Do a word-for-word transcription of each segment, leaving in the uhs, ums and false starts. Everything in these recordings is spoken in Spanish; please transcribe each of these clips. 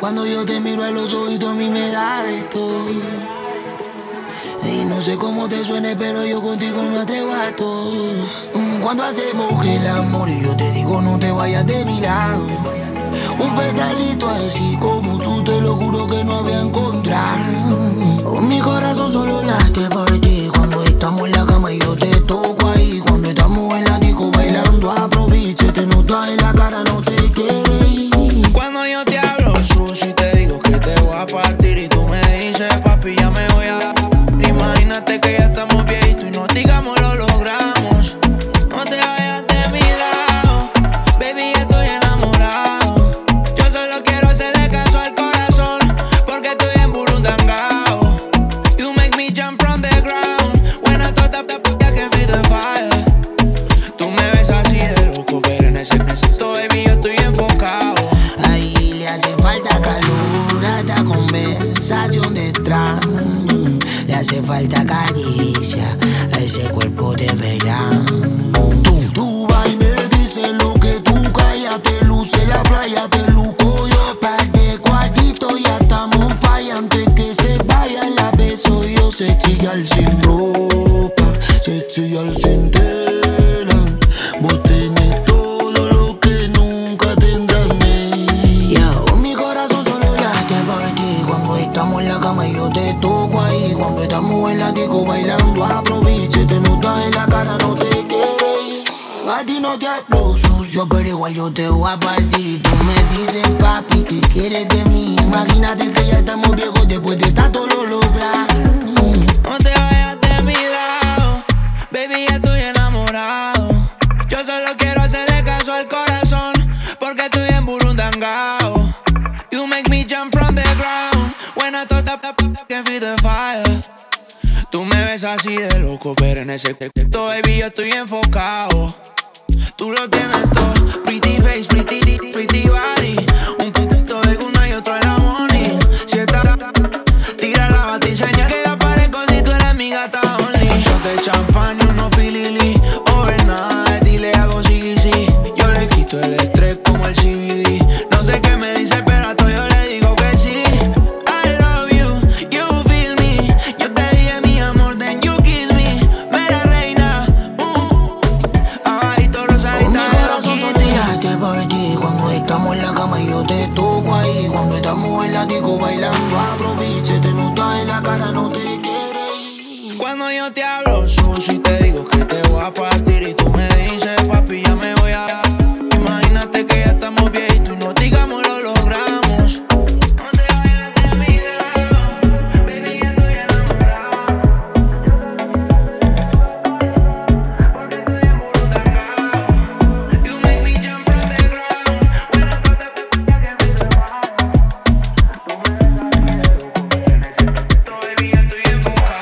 Cuando yo te miro a los ojitos a mí me da esto. Y no sé cómo te suene, pero yo contigo me atrevo a todo. Cuando hacemos el amor y yo te digo no te vayas de mi lado. Un pedalito así como tú, te lo juro que no había encontrado. Mi corazón solo late por ti. Cuando estamos en la cama y yo te toco ahí. Cuando estamos en la disco bailando, aproveche, te notas en la cara, no te quieres ir. Cuando yo te hablo sucio y te digo que te voy a partir y tú me dices, papi, ya me voy a... Imagínate que ya estamos viejitos y nos digamos lo logramos. No te vayas de mi lado, baby, ya estoy enamorado. Yo solo quiero hacerle caso al corazón, porque estoy en burundangao. You make me jump from the ground when I thought that I can feel the fire. Tú me ves así de loco, pero en ese necesito, baby, yo estoy enfocado. Ahí le hace falta calor, hasta conversación de extraño. Le hace falta caricia a ese cuerpo de verano. Tú, tú vas y me dices lo que tú callas. Te luce la playa, te luco yo. Par de cuadritos, ya estamos falla. Antes que se vaya la beso yo. Se chillar sin ropa, se chillar sin tela. Vos tenés todo lo que nunca tendrás ella. Mi corazón solo late por ti. Cuando estamos en la cama y yo te toco ahí. Cuando estamos en la disco bailando, aproveche, te notas en la cara, no te quieres ir. A ti no te hablo sucio, pero igual yo te voy a partir. Y tú me dices, papi, ¿qué quieres de mí? Imagínate que ya estamos viejos después de tanto lo logramos. No te vayas de mi lado, baby, ya estoy enamorado. Yo solo quiero hacerle caso al corazón, porque estoy en burundangao. You make me jump from the ground when I thought that I can feel the fire. Tú me ves así de loco, pero en ese texto, baby, yo estoy enfocado. Tú lo tienes todo, pretty face, pretty, pretty body. Un punto de una y otro en la money. Si está, tira la batiseña que ya parezco si tú eres mi gata only. Shot de champán y unos filili, overnight, y le hago sí, sí. Yo le quito el estrés como el C B D. No sé qué me dice, pero a todo yo le digo que sí. I love you, you feel me. Yo te dije mi amor, then you kiss me. Mera reina, uh, abajito los Mi corazón agitados. solo late por ti. Cuando estamos en la cama y yo te toco ahí. Cuando estamos en la disco bailando, aproveche, te notas en la cara, no te quieres ir. Cuando yo te hablo sucio y te digo que te voy a partir y tú me dices, papi, ya me voy a... Imagínate que ya estamos viejitos y nos digamos lo logramos. No te vayas de mi lado, baby, ya estoy enamorado. Porque estoy en burundangao. You make me jump from the ground when I thought that I can feel the fire. Tú me ves así de loco, pero en ese texto, baby, ya estoy enfocado.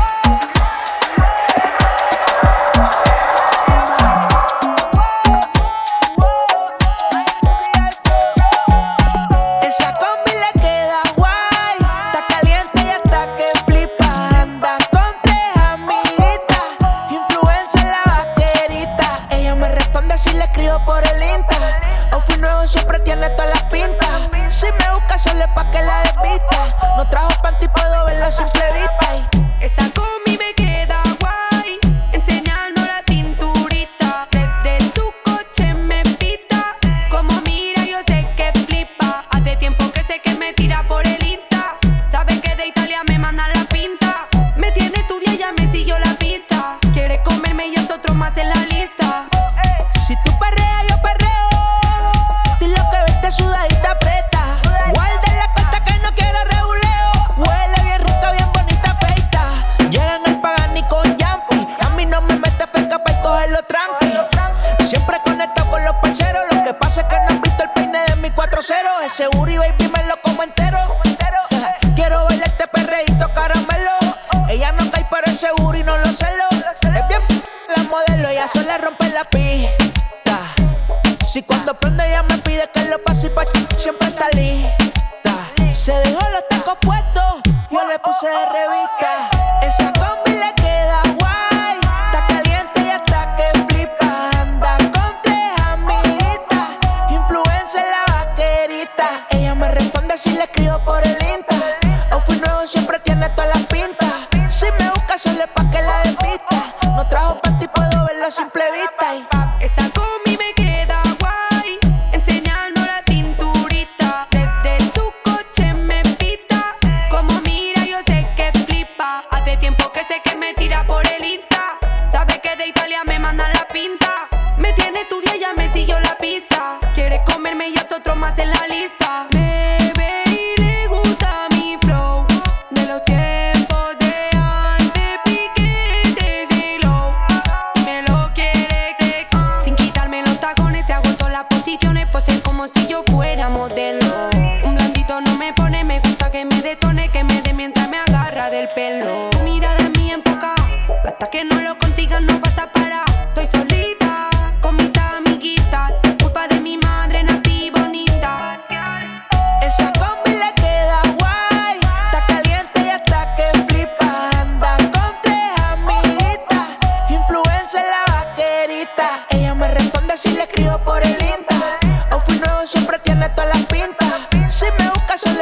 Esa combi le queda guay, está caliente y hasta que flipa. Anda con tres amiguitas, influencer la vaquerita. Ella me responde si le escribo por el Insta. Outfit nuevo siempre tiene todas las pintas. Si me busca solo es pa' que la desvista. No trajo panty, puedo verlo a simple vista. Y Esa combi me queda guay, enseñando la cinturita. Desde su coche me pita, como mira yo sé que flipa. Hace tiempo que sé que me tira por el Insta. Sabe que de Italia me manda la pinta. Me tiene estudia, ya me siguió la pista. Quiere comerme y es otro más en la lista. si tú perreas, yo perreo. Dile lo que vete sudadita aprieta. Guarda la cuenta que no quiero rebuleo. Huele bien rica, bien bonita, feita. Llega en el Pagani con Yampi. A mí no me mete feca para cogerlo tranqui. Siempre conectado con los parceros. Lo que pasa es que no han visto el peine de mi cuatro cero. Ese booty baby me lo como entero. Quiero bailar este perreíto caramelo. Ella no cae pero ese booty no lo celo. Es bien la modelo, ella sola rompe la pista. Si cuando prende ella me pide que lo pase y pa' siempre está lista. Se dejó los tacos puestos, yo le puse de revista. Esa combi le queda guay, está caliente y hasta que flipa. Anda con tres amiguitas, influencer la vaquerita. Ella me responde si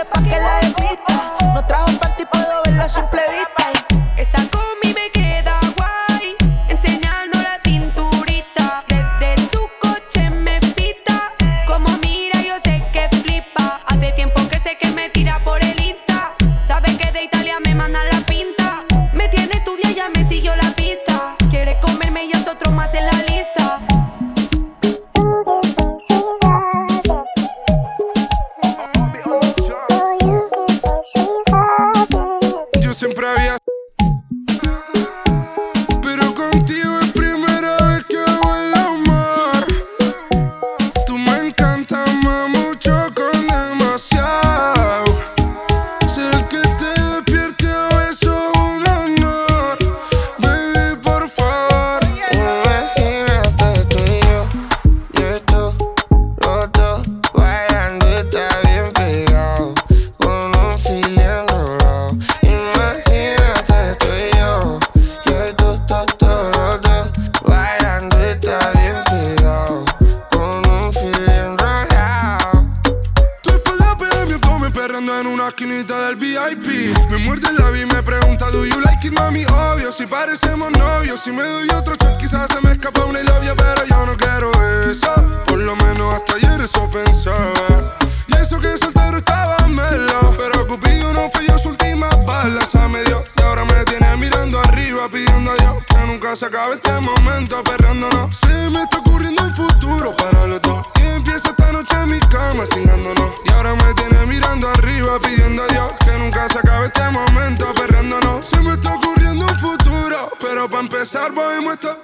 pa' que la desvista. No trajo panty, puedo verlo a simple vista. Esa combi me queda guay, enseñando la cinturita. Desde su coche me pita, como mira yo sé que flipa. Hace tiempo que sé que me tira por el Insta. Sabe que de Italia me mandan la pinta. Me tiene estudia, ya me siguió la pista. Quiere comerme y es otro más en la lista. Yo siempre había, pero contigo es primera vez que hago el amor. Tú me encantas más mucho con demasiado. Ser el que te despierte a eso es un honor. Baby, por favor. Imagínate tú y yo, yo y tú, los dos bailando y está bien pegado, con un fil enrolado. Imagínate tú y yo, yo y tú, to, to, los dos bailando y está bien pegado, con un fil enrolado. Tu espalda pega bien como me perreando en una esquinita del V I P. Me muerde el labio y me pregunta, do you like it, mami? Obvio, si parecemos novios. Si me doy otro shot quizás se me escapa una y labia, pero yo no quiero eso. Por lo menos hasta ayer eso pensaba. Y eso que soltero estaba melo, pero Cupido no falló su última bala. Se me dio y ahora me tiene mirando arriba, pidiendo a Dios que nunca se acabe este momento perreándonos. Se me está ocurriendo un futuro para los dos, y empieza esta noche en mi cama cingándonos. Y ahora me tiene mirando arriba, pidiendo a Dios que nunca se acabe este momento perreándonos. Se me está ocurriendo un futuro, pero para empezar voy a muestra.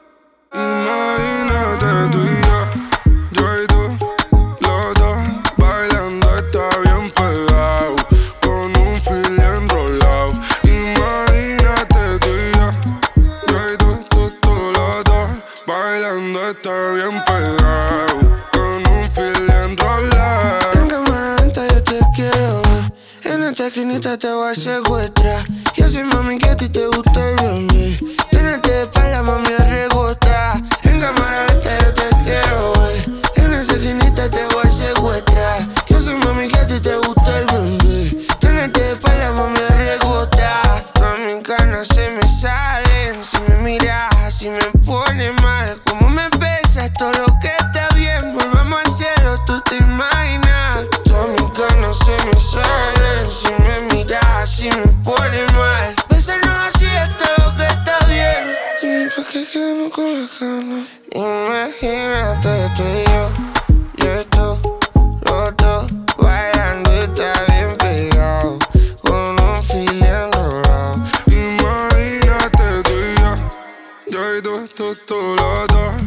Imagínate tú y yo, yo y tú, los dos bailando, está bien pegado, con un fil enrolado. Imagínate tú y yo, yo y tú, tú, tú, los dos bailando, está bien pegado, con un fil enrolado. En cámara lenta yo te quiero ver, en esta esquinita te voy a secuestrar. Yo sé, mami, que a ti te gusta el B. Tenerte de espalda, mami, a rebotar. En cámara lenta yo te quiero ver, en esa esquinita te voy a secuestrar. Yo sé, mami, que a ti te gusta el B. Tenerte de espalda, mami, a rebotar. Todas mis ganas se me salen, si me miras así me pone mal. Como me besas, todo lo que está bien, volvamos al cielo, tú te imaginas. Todas mis ganas se me salen, si me miras así me pone mal. Besarnos así es todo lo que está bien. Dime pa' qué quedarnos con las ganas. Imagínate tú y yo, yo y tú, los dos bailando y está bien pegado, con un fil enrolado. Imagínate tú y yo, yo y tú, tú, tú, los dos